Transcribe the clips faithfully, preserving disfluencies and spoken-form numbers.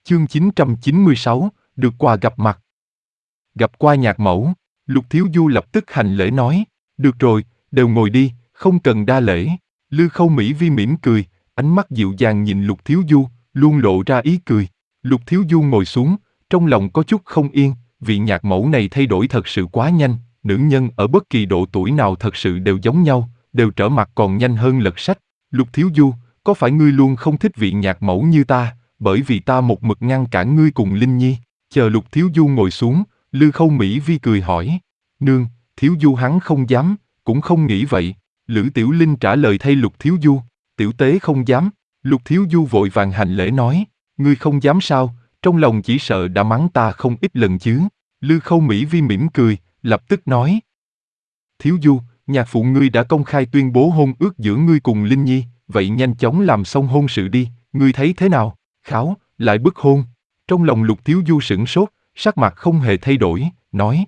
Chương chín trăm chín mươi sáu, được quà gặp mặt. Gặp qua nhạc mẫu, Lục Thiếu Du lập tức hành lễ nói, được rồi, đều ngồi đi, không cần đa lễ. Lư Khâu Mỹ Vi mỉm cười, ánh mắt dịu dàng nhìn Lục Thiếu Du, luôn lộ ra ý cười. Lục Thiếu Du ngồi xuống, trong lòng có chút không yên, vị nhạc mẫu này thay đổi thật sự quá nhanh, nữ nhân ở bất kỳ độ tuổi nào thật sự đều giống nhau, đều trở mặt còn nhanh hơn lật sách. Lục Thiếu Du, có phải ngươi luôn không thích vị nhạc mẫu như ta, bởi vì ta một mực ngăn cản ngươi cùng Linh Nhi? Chờ Lục Thiếu Du ngồi xuống, Lư Khâu Mỹ Vi cười hỏi. Nương, Thiếu Du hắn không dám, cũng không nghĩ vậy. Lữ Tiểu Linh trả lời thay Lục Thiếu Du. Tiểu tế không dám. Lục Thiếu Du vội vàng hành lễ nói. Ngươi không dám sao, trong lòng chỉ sợ đã mắng ta không ít lần chứ. Lư Khâu Mỹ Vi mỉm cười, lập tức nói. Thiếu Du, nhạc phụ ngươi đã công khai tuyên bố hôn ước giữa ngươi cùng Linh Nhi, vậy nhanh chóng làm xong hôn sự đi, ngươi thấy thế nào? Kháo, lại bức hôn. Trong lòng Lục Thiếu Du sửng sốt, sắc mặt không hề thay đổi, nói.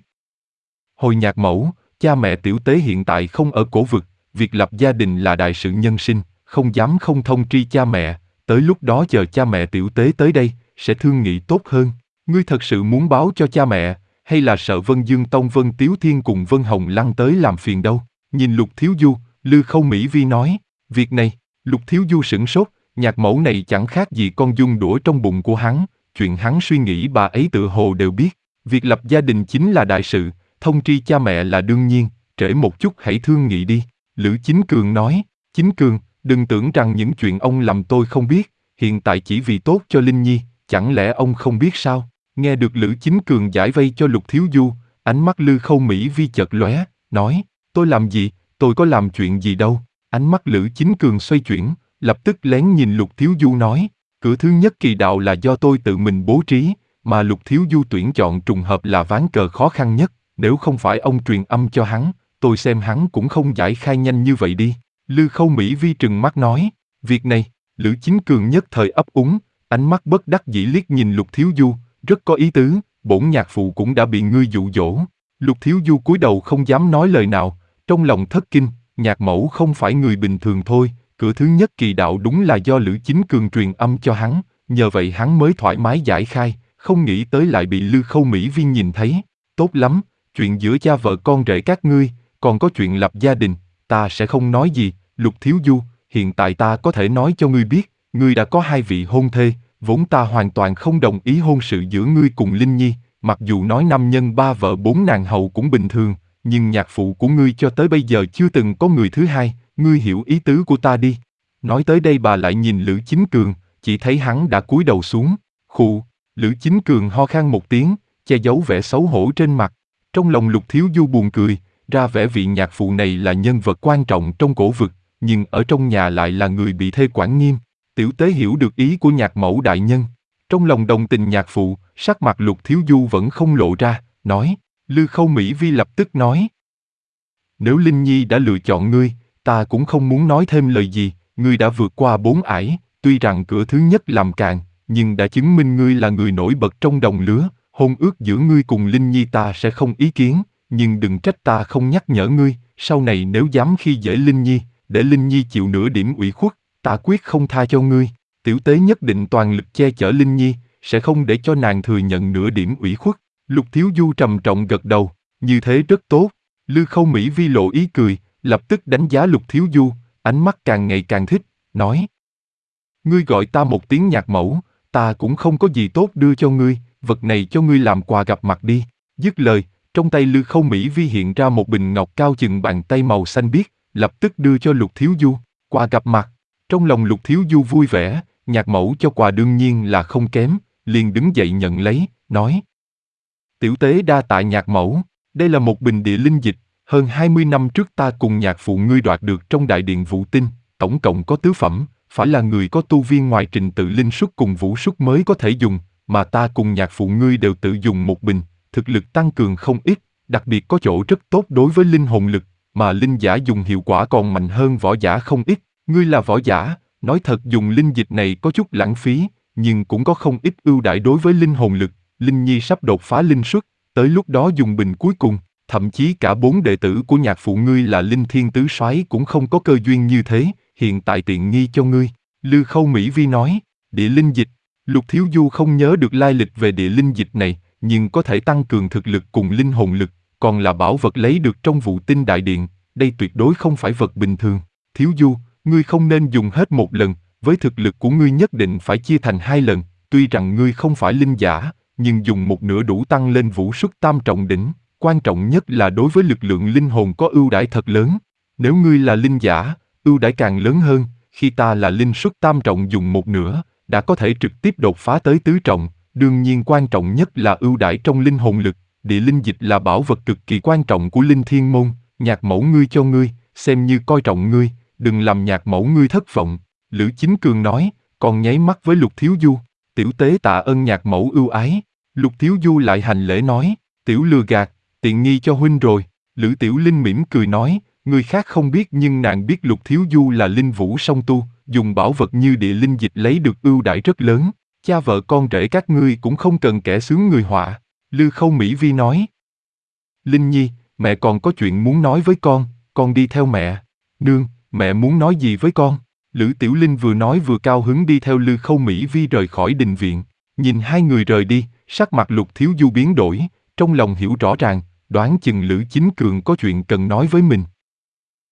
Hồi nhạc mẫu, cha mẹ tiểu tế hiện tại không ở cổ vực, việc lập gia đình là đại sự nhân sinh, không dám không thông tri cha mẹ, tới lúc đó chờ cha mẹ tiểu tế tới đây, sẽ thương nghị tốt hơn. Ngươi thật sự muốn báo cho cha mẹ, hay là sợ Vân Dương Tông Vân Tiếu Thiên cùng Vân Hồng Lăng tới làm phiền đâu? Nhìn Lục Thiếu Du, Lư Khâu Mỹ Vi nói, việc này, Lục Thiếu Du sửng sốt, nhạc mẫu này chẳng khác gì con giun đũa trong bụng của hắn, chuyện hắn suy nghĩ bà ấy tự hồ đều biết, việc lập gia đình chính là đại sự, thông tri cha mẹ là đương nhiên, trễ một chút hãy thương nghị đi. Lữ Chính Cường nói, Chính Cường, đừng tưởng rằng những chuyện ông làm tôi không biết, hiện tại chỉ vì tốt cho Linh Nhi, chẳng lẽ ông không biết sao? Nghe được Lữ Chính Cường giải vây cho Lục Thiếu Du, ánh mắt Lư Khâu Mỹ Vi chợt lóe, nói, tôi làm gì, tôi có làm chuyện gì đâu. Ánh mắt Lữ Chính Cường xoay chuyển, lập tức lén nhìn Lục Thiếu Du nói, cửa thứ nhất kỳ đạo là do tôi tự mình bố trí, mà Lục Thiếu Du tuyển chọn trùng hợp là ván cờ khó khăn nhất, nếu không phải ông truyền âm cho hắn, tôi xem hắn cũng không giải khai nhanh như vậy đi. Lư Khâu Mỹ Vi trừng mắt nói, việc này, Lữ Chính Cường nhất thời ấp úng, ánh mắt bất đắc dĩ liếc nhìn Lục Thiếu Du, rất có ý tứ, bổn nhạc phụ cũng đã bị ngươi dụ dỗ. Lục Thiếu Du cúi đầu không dám nói lời nào, trong lòng thất kinh, nhạc mẫu không phải người bình thường thôi, cửa thứ nhất kỳ đạo đúng là do Lữ Chính Cường truyền âm cho hắn, nhờ vậy hắn mới thoải mái giải khai, không nghĩ tới lại bị Lư Khâu Mỹ Vi nhìn thấy. Tốt lắm, chuyện giữa cha vợ con rể các ngươi, còn có chuyện lập gia đình, ta sẽ không nói gì. Lục Thiếu Du, hiện tại ta có thể nói cho ngươi biết, ngươi đã có hai vị hôn thê, vốn ta hoàn toàn không đồng ý hôn sự giữa ngươi cùng Linh Nhi, mặc dù nói năm nhân ba vợ bốn nàng hầu cũng bình thường, nhưng nhạc phụ của ngươi cho tới bây giờ chưa từng có người thứ hai, ngươi hiểu ý tứ của ta đi. Nói tới đây bà lại nhìn Lữ Chính Cường, chỉ thấy hắn đã cúi đầu xuống. Khụ, Lữ Chính Cường ho khan một tiếng, che giấu vẻ xấu hổ trên mặt. Trong lòng Lục Thiếu Du buồn cười, ra vẻ vị nhạc phụ này là nhân vật quan trọng trong cổ vực, nhưng ở trong nhà lại là người bị thê quản nghiêm. Tiểu tế hiểu được ý của nhạc mẫu đại nhân. Trong lòng đồng tình nhạc phụ, sắc mặt Lục Thiếu Du vẫn không lộ ra, nói. Lư Khâu Mỹ Vi lập tức nói. Nếu Linh Nhi đã lựa chọn ngươi, ta cũng không muốn nói thêm lời gì, ngươi đã vượt qua bốn ải, tuy rằng cửa thứ nhất làm càn, nhưng đã chứng minh ngươi là người nổi bật trong đồng lứa, hôn ước giữa ngươi cùng Linh Nhi ta sẽ không ý kiến, nhưng đừng trách ta không nhắc nhở ngươi, sau này nếu dám khi dễ Linh Nhi, để Linh Nhi chịu nửa điểm ủy khuất, ta quyết không tha cho ngươi. Tiểu tế nhất định toàn lực che chở Linh Nhi, sẽ không để cho nàng thừa nhận nửa điểm ủy khuất. Lục Thiếu Du trầm trọng gật đầu, như thế rất tốt. Lư Khâu Mỹ Vi lộ ý cười, lập tức đánh giá Lục Thiếu Du, ánh mắt càng ngày càng thích, nói. Ngươi gọi ta một tiếng nhạc mẫu, ta cũng không có gì tốt đưa cho ngươi, vật này cho ngươi làm quà gặp mặt đi. Dứt lời, trong tay Lư Khâu Mỹ Vi hiện ra một bình ngọc cao chừng bàn tay màu xanh biếc, lập tức đưa cho Lục Thiếu Du, quà gặp mặt. Trong lòng Lục Thiếu Du vui vẻ, nhạc mẫu cho quà đương nhiên là không kém, liền đứng dậy nhận lấy, nói. Tiểu tế đa tạ nhạc mẫu, đây là một bình địa linh dịch, hơn hai mươi năm trước ta cùng nhạc phụ ngươi đoạt được trong đại điện Vũ Tinh, tổng cộng có tứ phẩm, phải là người có tu vi ngoài trình tự linh xuất cùng vũ xuất mới có thể dùng, mà ta cùng nhạc phụ ngươi đều tự dùng một bình, thực lực tăng cường không ít, đặc biệt có chỗ rất tốt đối với linh hồn lực, mà linh giả dùng hiệu quả còn mạnh hơn võ giả không ít. Ngươi là võ giả, nói thật dùng linh dịch này có chút lãng phí, nhưng cũng có không ít ưu đãi đối với linh hồn lực. Linh Nhi sắp đột phá linh xuất, tới lúc đó dùng bình cuối cùng, thậm chí cả bốn đệ tử của nhạc phụ ngươi là linh thiên tứ soái cũng không có cơ duyên như thế, hiện tại tiện nghi cho ngươi. Lư Khâu Mỹ Vi nói, địa linh dịch. Lục Thiếu Du không nhớ được lai lịch về địa linh dịch này, nhưng có thể tăng cường thực lực cùng linh hồn lực, còn là bảo vật lấy được trong vụ tinh đại điện, đây tuyệt đối không phải vật bình thường. Thiếu Du, ngươi không nên dùng hết một lần, với thực lực của ngươi nhất định phải chia thành hai lần, tuy rằng ngươi không phải linh giả, nhưng dùng một nửa đủ tăng lên vũ suất tam trọng đỉnh, quan trọng nhất là đối với lực lượng linh hồn có ưu đãi thật lớn. Nếu ngươi là linh giả, ưu đãi càng lớn hơn, khi ta là linh suất tam trọng dùng một nửa, đã có thể trực tiếp đột phá tới tứ trọng, đương nhiên quan trọng nhất là ưu đãi trong linh hồn lực, địa linh dịch là bảo vật cực kỳ quan trọng của linh thiên môn, nhạc mẫu ngươi cho ngươi, xem như coi trọng ngươi, đừng làm nhạc mẫu ngươi thất vọng. Lữ Chính Cường nói, còn nháy mắt với Lục Thiếu Du, tiểu tế tạ ơn nhạc mẫu ưu ái. Lục Thiếu Du lại hành lễ nói, tiểu lừa gạt, tiện nghi cho huynh rồi. Lữ Tiểu Linh mỉm cười nói, người khác không biết nhưng nàng biết Lục Thiếu Du là linh vũ song tu, dùng bảo vật như địa linh dịch lấy được ưu đãi rất lớn, cha vợ con rể các ngươi cũng không cần kẻ sướng người họa. Lư Khâu Mỹ Vi nói, Linh Nhi, mẹ còn có chuyện muốn nói với con, con đi theo mẹ. Nương, mẹ muốn nói gì với con? Lữ Tiểu Linh vừa nói vừa cao hứng đi theo Lư Khâu Mỹ Vi rời khỏi đình viện. Nhìn hai người rời đi, sắc mặt Lục Thiếu Du biến đổi, trong lòng hiểu rõ ràng, đoán chừng Lữ Chính Cường có chuyện cần nói với mình.